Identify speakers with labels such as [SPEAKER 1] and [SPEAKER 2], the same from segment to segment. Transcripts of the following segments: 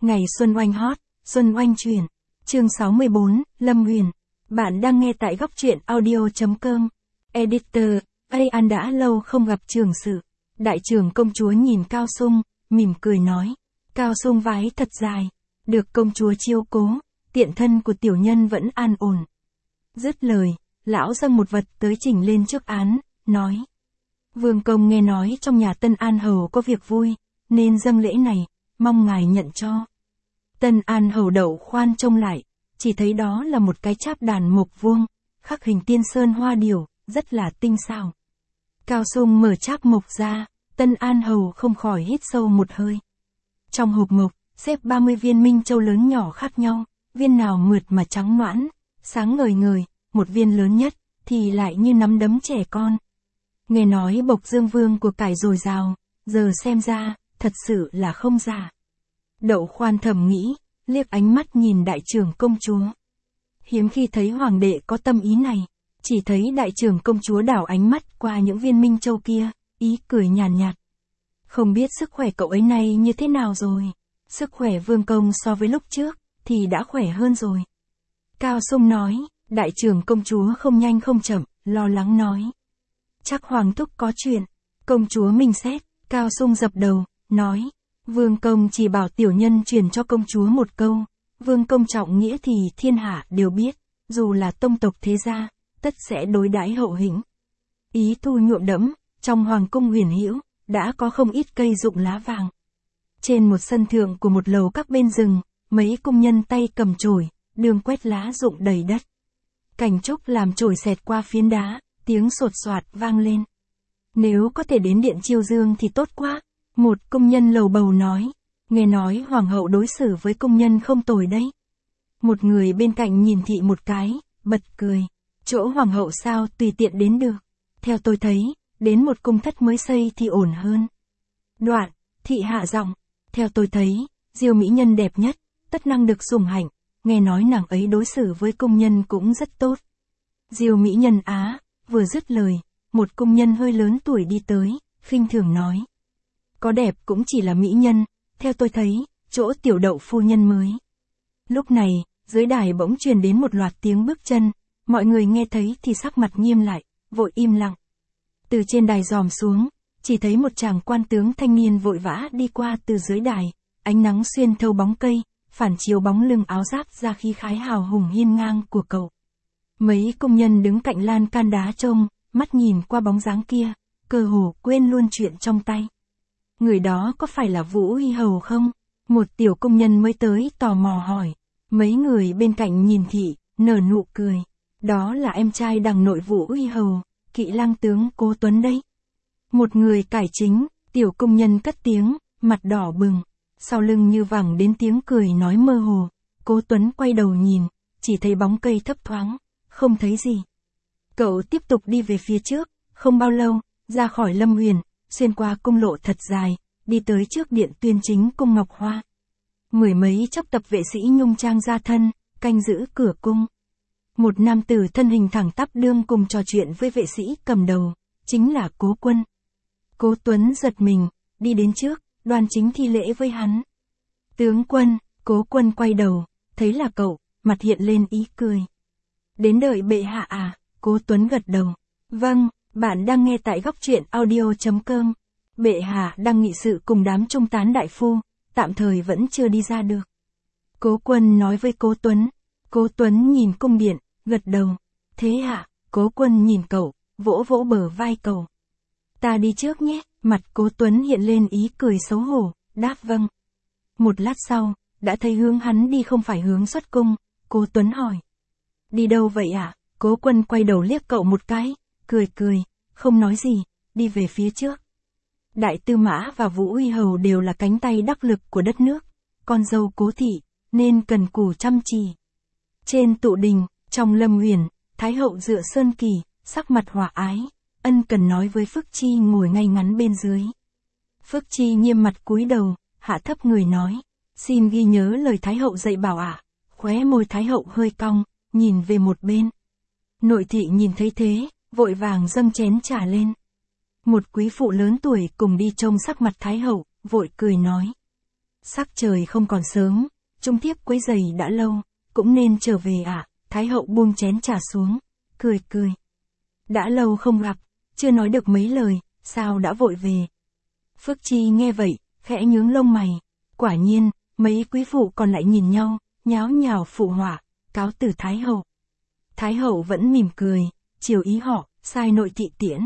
[SPEAKER 1] Ngày Xuân Oanh hot, Xuân Oanh truyền. Chương 64, Lâm Huyền. Bạn đang nghe tại góc truyện audio.com. Editor, An đã lâu không gặp trưởng sự. Đại trưởng công chúa nhìn Cao Sung, mỉm cười nói. Cao Sung váy thật dài. Được công chúa chiêu cố, tiện thân của tiểu nhân vẫn an ổn. Dứt lời, lão dâng một vật tới chỉnh lên trước án, nói. Vương công nghe nói trong nhà Tân An Hầu có việc vui, nên dâng lễ này, mong ngài nhận cho. Tân An Hầu đậu khoan trông lại, chỉ thấy đó là một cái cháp đàn mộc vuông, khắc hình tiên sơn hoa điểu, rất là tinh xảo. Cao Sung mở cháp mộc ra, Tân An Hầu không khỏi hít sâu một hơi. Trong hộp mộc, xếp 30 viên minh châu lớn nhỏ khác nhau, viên nào mượt mà trắng noãn, sáng ngời ngời, một viên lớn nhất, thì lại như nắm đấm trẻ con. Nghe nói Bộc Dương Vương của cải dồi dào, giờ xem ra, thật sự là không giả. Đậu khoan thầm nghĩ, liếc ánh mắt nhìn đại trưởng công chúa. Hiếm khi thấy hoàng đệ có tâm ý này, chỉ thấy đại trưởng công chúa đảo ánh mắt qua những viên minh châu kia, ý cười nhàn nhạt. Không biết sức khỏe cậu ấy nay như thế nào rồi? Sức khỏe Vương công so với lúc trước, thì đã khỏe hơn rồi. Cao Sung nói, đại trưởng công chúa không nhanh không chậm, lo lắng nói. Chắc hoàng thúc có chuyện. Công chúa minh xét, Cao Sung dập đầu, nói. Vương công chỉ bảo tiểu nhân truyền cho công chúa một câu. Vương công trọng nghĩa thì thiên hạ đều biết, dù là tông tộc thế gia, tất sẽ đối đãi hậu hĩnh. Ý thu nhuộm đẫm, trong hoàng cung huyền hữu, đã có không ít cây rụng lá vàng. Trên một sân thượng của một lầu các bên rừng, mấy công nhân tay cầm chổi, đường quét lá rụng đầy đất. Cảnh trúc làm chổi xẹt qua phiến đá, tiếng sột soạt vang lên. Nếu có thể đến điện chiêu dương thì tốt quá. Một công nhân lầu bầu nói, nghe nói hoàng hậu đối xử với công nhân không tồi đấy. Một người bên cạnh nhìn thị một cái, bật cười. Chỗ hoàng hậu sao tùy tiện đến được. Theo tôi thấy, đến một cung thất mới xây thì ổn hơn. Đoạn, thị hạ giọng, theo tôi thấy, Diêu mỹ nhân đẹp nhất, tất năng được sủng hạnh, nghe nói nàng ấy đối xử với công nhân cũng rất tốt. Diêu mỹ nhân á, vừa dứt lời, một công nhân hơi lớn tuổi đi tới, khinh thường nói. Có đẹp cũng chỉ là mỹ nhân, theo tôi thấy, chỗ tiểu đậu phu nhân mới. Lúc này, dưới đài bỗng truyền đến một loạt tiếng bước chân, mọi người nghe thấy thì sắc mặt nghiêm lại, vội im lặng. Từ trên đài dòm xuống, chỉ thấy một chàng quan tướng thanh niên vội vã đi qua từ dưới đài, ánh nắng xuyên thấu bóng cây, phản chiếu bóng lưng áo giáp ra khí khái hào hùng hiên ngang của cậu. Mấy công nhân đứng cạnh lan can đá trông, mắt nhìn qua bóng dáng kia, cơ hồ quên luôn chuyện trong tay. Người đó có phải là Vũ Uy Hầu không? Một tiểu công nhân mới tới tò mò hỏi. Mấy người bên cạnh nhìn thị, nở nụ cười. Đó là em trai đằng nội Vũ Uy Hầu, Kỵ lang tướng Cố Tuấn đấy. Một người cải chính, tiểu công nhân cất tiếng, mặt đỏ bừng. Sau lưng như vẳng đến tiếng cười nói mơ hồ. Cố Tuấn quay đầu nhìn, chỉ thấy bóng cây thấp thoáng, không thấy gì. Cậu tiếp tục đi về phía trước, không bao lâu, ra khỏi Lâm Huyền, xuyên qua cung lộ thật dài, đi tới trước điện tuyên chính cung Ngọc Hoa. Mười mấy chốc tập vệ sĩ nhung trang ra thân, canh giữ cửa cung. Một nam tử thân hình thẳng tắp đương cùng trò chuyện với vệ sĩ cầm đầu, chính là Cố Quân. Cố Tuấn giật mình, đi đến trước, đoan chính thi lễ với hắn. Tướng quân, Cố Quân quay đầu, thấy là cậu, mặt hiện lên ý cười. Đến đợi bệ hạ à? Cố Tuấn gật đầu. Vâng. Bạn đang nghe tại góc truyện audio.com. Bệ hạ đang nghị sự cùng đám trung tán đại phu, tạm thời vẫn chưa đi ra được. Cố Quân nói với Cố Tuấn. Cố Tuấn nhìn cung điện, gật đầu. Thế hạ, Cố Quân nhìn cậu, vỗ vỗ bờ vai cậu. Ta đi trước nhé, mặt Cố Tuấn hiện lên ý cười xấu hổ, đáp vâng. Một lát sau, đã thấy hướng hắn đi không phải hướng xuất cung, Cố Tuấn hỏi. Đi đâu vậy ạ? Cố Quân quay đầu liếc cậu một cái. Cười, không nói gì, đi về phía trước. Đại tư mã và Vũ Uy Hầu đều là cánh tay đắc lực của đất nước, con dâu Cố thị, nên cần cù chăm chỉ. Trên tụ đình, trong Lâm Huyền, Thái hậu dựa sơn kỳ, sắc mặt hòa ái, ân cần nói với Phước Chi ngồi ngay ngắn bên dưới. Phước Chi nghiêm mặt cúi đầu, hạ thấp người nói, xin ghi nhớ lời Thái hậu dạy bảo ạ. Khóe môi Thái hậu hơi cong, nhìn về một bên. Nội thị nhìn thấy thế, vội vàng dâng chén trà lên. Một quý phụ lớn tuổi cùng đi trông sắc mặt Thái hậu, vội cười nói. Sắc trời không còn sớm, trung thiếp quấy giày đã lâu, cũng nên trở về ạ. Thái hậu buông chén trà xuống, cười cười. Đã lâu không gặp, chưa nói được mấy lời, sao đã vội về. Phước Chi nghe vậy, khẽ nhướng lông mày. Quả nhiên, mấy quý phụ còn lại nhìn nhau, nháo nhào phụ họa, cáo từ Thái hậu. Thái hậu vẫn mỉm cười, chiều ý họ, sai nội thị tiễn.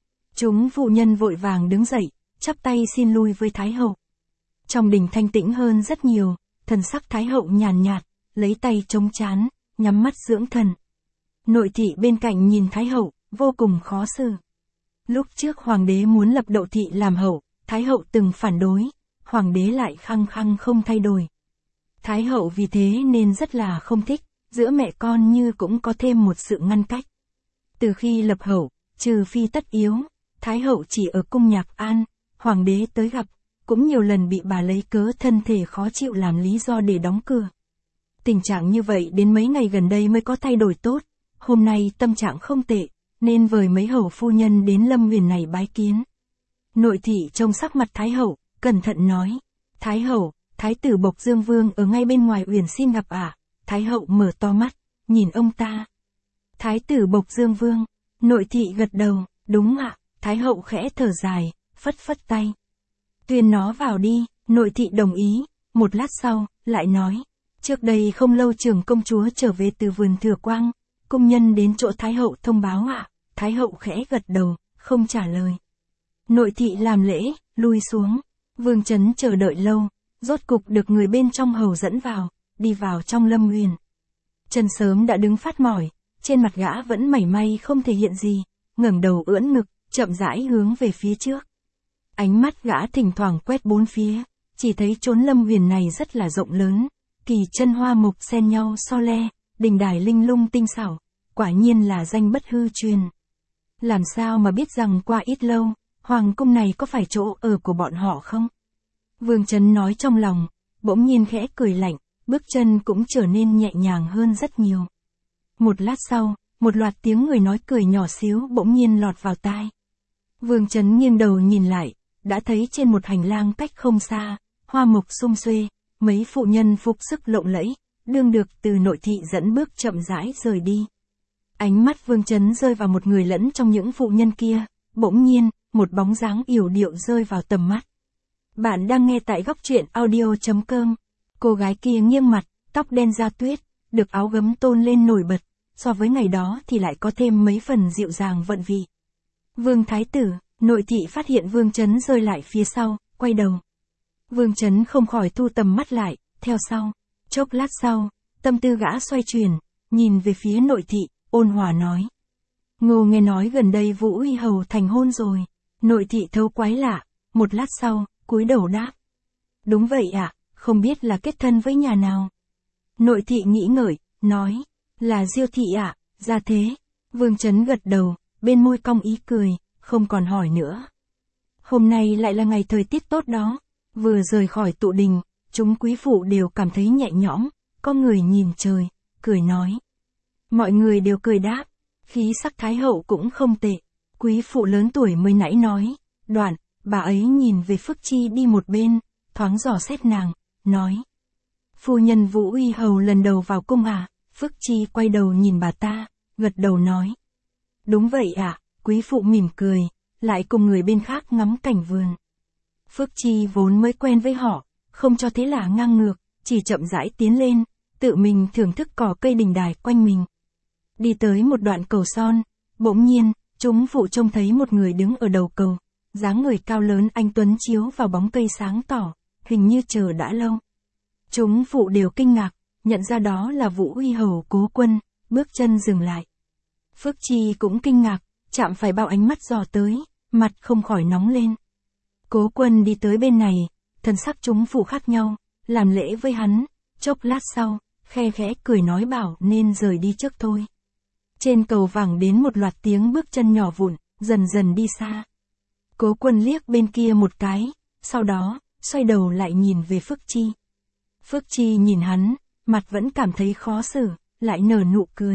[SPEAKER 1] Chúng phụ nhân vội vàng đứng dậy, chắp tay xin lui với Thái hậu. Trong đình thanh tĩnh hơn rất nhiều, thần sắc Thái hậu nhàn nhạt, lấy tay chống trán, nhắm mắt dưỡng thần. Nội thị bên cạnh nhìn Thái hậu, vô cùng khó xử. Lúc trước hoàng đế muốn lập Đậu thị làm hậu, Thái hậu từng phản đối, hoàng đế lại khăng khăng không thay đổi. Thái hậu vì thế nên rất là không thích, giữa mẹ con như cũng có thêm một sự ngăn cách. Từ khi lập hậu, trừ phi tất yếu, Thái hậu chỉ ở cung Nhạc An, hoàng đế tới gặp, cũng nhiều lần bị bà lấy cớ thân thể khó chịu làm lý do để đóng cửa. Tình trạng như vậy đến mấy ngày gần đây mới có thay đổi tốt, hôm nay tâm trạng không tệ, nên vời mấy hầu phu nhân đến Lâm Huyền này bái kiến. Nội thị trông sắc mặt Thái hậu, cẩn thận nói, Thái hậu, Thái tử Bộc Dương Vương ở ngay bên ngoài uyển xin gặp ạ. Thái hậu mở to mắt, nhìn ông ta. Thái tử Bộc Dương Vương, nội thị gật đầu, đúng ạ. Thái hậu khẽ thở dài, phất phất tay. Tuyên nó vào đi, nội thị đồng ý, một lát sau, lại nói. Trước đây không lâu trưởng công chúa trở về từ vườn Thừa Quang, công nhân đến chỗ Thái hậu thông báo ạ. Thái hậu khẽ gật đầu, không trả lời. Nội thị làm lễ, lui xuống. Vương Chấn chờ đợi lâu, rốt cục được người bên trong hầu dẫn vào, đi vào trong Lâm Huyền. Chân sớm đã đứng phát mỏi, trên mặt gã vẫn mảy may không thể hiện gì, ngẩng đầu ưỡn ngực, chậm rãi hướng về phía trước. Ánh mắt gã thỉnh thoảng quét bốn phía, chỉ thấy chốn Lâm Huyền này rất là rộng lớn, kỳ chân hoa mục xen nhau so le, đình đài linh lung tinh xảo, quả nhiên là danh bất hư truyền. Làm sao mà biết rằng qua ít lâu, hoàng cung này có phải chỗ ở của bọn họ không? Vương Chấn nói trong lòng, bỗng nhiên khẽ cười lạnh, bước chân cũng trở nên nhẹ nhàng hơn rất nhiều. Một lát sau, một loạt tiếng người nói cười nhỏ xíu bỗng nhiên lọt vào tai. Vương Chấn nghiêng đầu nhìn lại, đã thấy trên một hành lang cách không xa, hoa mục sum xuê, mấy phụ nhân phục sức lộng lẫy, đương được từ nội thị dẫn bước chậm rãi rời đi. Ánh mắt Vương Chấn rơi vào một người lẫn trong những phụ nhân kia, bỗng nhiên, một bóng dáng yểu điệu rơi vào tầm mắt. Bạn đang nghe tại góc truyện audio.com. Cô gái kia nghiêng mặt, tóc đen da tuyết, được áo gấm tôn lên nổi bật, so với ngày đó thì lại có thêm mấy phần dịu dàng vận vị. Vương Thái tử, nội thị phát hiện Vương Chấn rơi lại phía sau, quay đầu. Vương Chấn không khỏi thu tầm mắt lại, theo sau. Chốc lát sau, tâm tư gã xoay chuyển, nhìn về phía nội thị, ôn hòa nói. Ngô nghe nói gần đây Vũ Uy Hầu thành hôn rồi. Nội thị thấu quái lạ, một lát sau, cúi đầu đáp. Đúng vậy ạ, không biết là kết thân với nhà nào. Nội thị nghĩ ngợi, nói, là Diêu thị ạ, ra thế. Vương Chấn gật đầu, bên môi cong ý cười, không còn hỏi nữa. Hôm nay lại là ngày thời tiết tốt đó, vừa rời khỏi tụ đình, chúng quý phụ đều cảm thấy nhẹ nhõm, có người nhìn trời, cười nói. Mọi người đều cười đáp, khí sắc Thái hậu cũng không tệ. Quý phụ lớn tuổi mới nãy nói, đoạn, bà ấy nhìn về Phước Chi đi một bên, thoáng dò xét nàng, nói. Phu nhân Vũ Uy Hầu lần đầu vào cung à? Phước Chi quay đầu nhìn bà ta, gật đầu nói. Đúng vậy ạ, quý phụ mỉm cười, lại cùng người bên khác ngắm cảnh vườn. Phước Chi vốn mới quen với họ, không cho thế là ngang ngược, chỉ chậm rãi tiến lên, tự mình thưởng thức cỏ cây đình đài quanh mình. Đi tới một đoạn cầu son, bỗng nhiên, chúng phụ trông thấy một người đứng ở đầu cầu, dáng người cao lớn anh tuấn chiếu vào bóng cây sáng tỏ, hình như chờ đã lâu. Chúng phụ đều kinh ngạc, nhận ra đó là Vũ Uy Hầu Cố Quân, bước chân dừng lại. Phước Chi cũng kinh ngạc, chạm phải bao ánh mắt dò tới, mặt không khỏi nóng lên. Cố Quân đi tới bên này, thần sắc chúng phụ khác nhau, làm lễ với hắn, chốc lát sau, khe khẽ cười nói bảo nên rời đi trước thôi. Trên cầu vẳng đến một loạt tiếng bước chân nhỏ vụn, dần dần đi xa. Cố Quân liếc bên kia một cái, sau đó, xoay đầu lại nhìn về Phước Chi. Phước Chi nhìn hắn, mặt vẫn cảm thấy khó xử, lại nở nụ cười.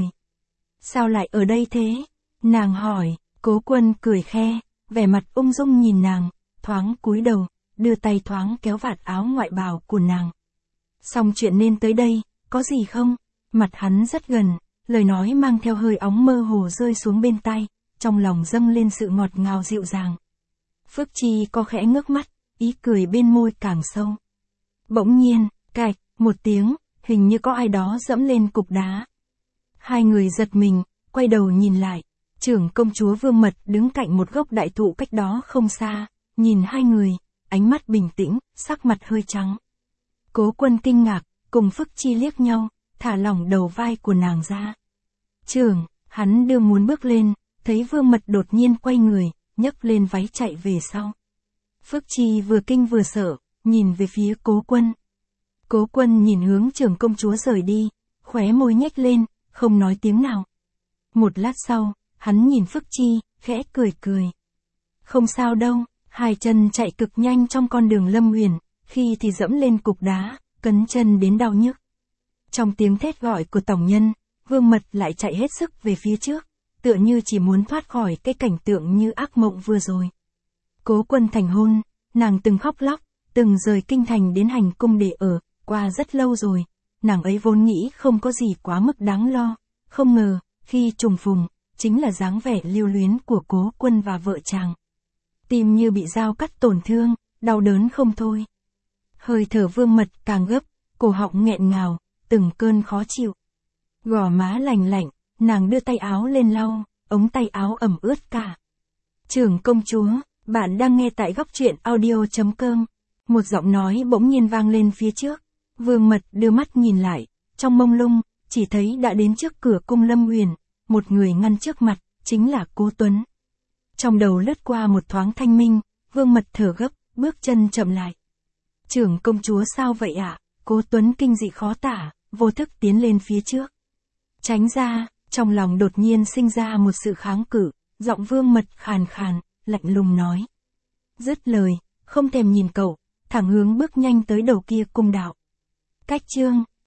[SPEAKER 1] Sao lại ở đây thế? Nàng hỏi, Cố Quân cười khe, vẻ mặt ung dung nhìn nàng, thoáng cúi đầu, đưa tay thoáng kéo vạt áo ngoại bào của nàng. Xong chuyện nên tới đây, có gì không? Mặt hắn rất gần, lời nói mang theo hơi óng mơ hồ rơi xuống bên tai, trong lòng dâng lên sự ngọt ngào dịu dàng. Phước Chi có khẽ ngước mắt, ý cười bên môi càng sâu. Bỗng nhiên, cạch, một tiếng, hình như có ai đó dẫm lên cục đá. Hai người giật mình, quay đầu nhìn lại. Trưởng công chúa Vương Mật đứng cạnh một gốc đại thụ cách đó không xa, nhìn hai người, ánh mắt bình tĩnh, sắc mặt hơi trắng. Cố Quân kinh ngạc, cùng Phước Chi liếc nhau, thả lỏng đầu vai của nàng ra. Trưởng, hắn đưa muốn bước lên, thấy Vương Mật đột nhiên quay người, nhấc lên váy chạy về sau. Phước Chi vừa kinh vừa sợ, nhìn về phía Cố Quân. Cố Quân nhìn hướng trưởng công chúa rời đi, khóe môi nhếch lên, không nói tiếng nào. Một lát sau, hắn nhìn Phước Chi, khẽ cười cười. Không sao đâu, hai chân chạy cực nhanh trong con đường Lâm Uyển, khi thì dẫm lên cục đá, cấn chân đến đau nhức. Trong tiếng thét gọi của tổng nhân, Vương Mật lại chạy hết sức về phía trước, tựa như chỉ muốn thoát khỏi cái cảnh tượng như ác mộng vừa rồi. Cố Quân thành hôn, nàng từng khóc lóc, từng rời kinh thành đến hành cung để ở, qua rất lâu rồi, nàng ấy vốn nghĩ không có gì quá mức đáng lo, không ngờ, khi trùng phùng, chính là dáng vẻ lưu luyến của Cố Quân và vợ chàng. Tim như bị dao cắt tổn thương, đau đớn không thôi. Hơi thở Vương Mật càng gấp, cổ họng nghẹn ngào, từng cơn khó chịu. Gò má lành lạnh, nàng đưa tay áo lên lau, ống tay áo ẩm ướt cả. Trưởng công chúa, bạn đang nghe tại góc truyện audio.com. Một giọng nói bỗng nhiên vang lên phía trước. Vương Mật đưa mắt nhìn lại, trong mông lung, chỉ thấy đã đến trước cửa cung Lâm Uyển, một người ngăn trước mặt, chính là Cố Tuấn. Trong đầu lướt qua một thoáng thanh minh, Vương Mật thở gấp, bước chân chậm lại. Trưởng công chúa sao vậy ạ? Cố Tuấn kinh dị khó tả, vô thức tiến lên phía trước. Tránh ra, trong lòng đột nhiên sinh ra một sự kháng cự, giọng Vương Mật khàn khàn, lạnh lùng nói. Dứt lời, không thèm nhìn cậu, thẳng hướng bước nhanh tới đầu kia cung đạo. Cách chương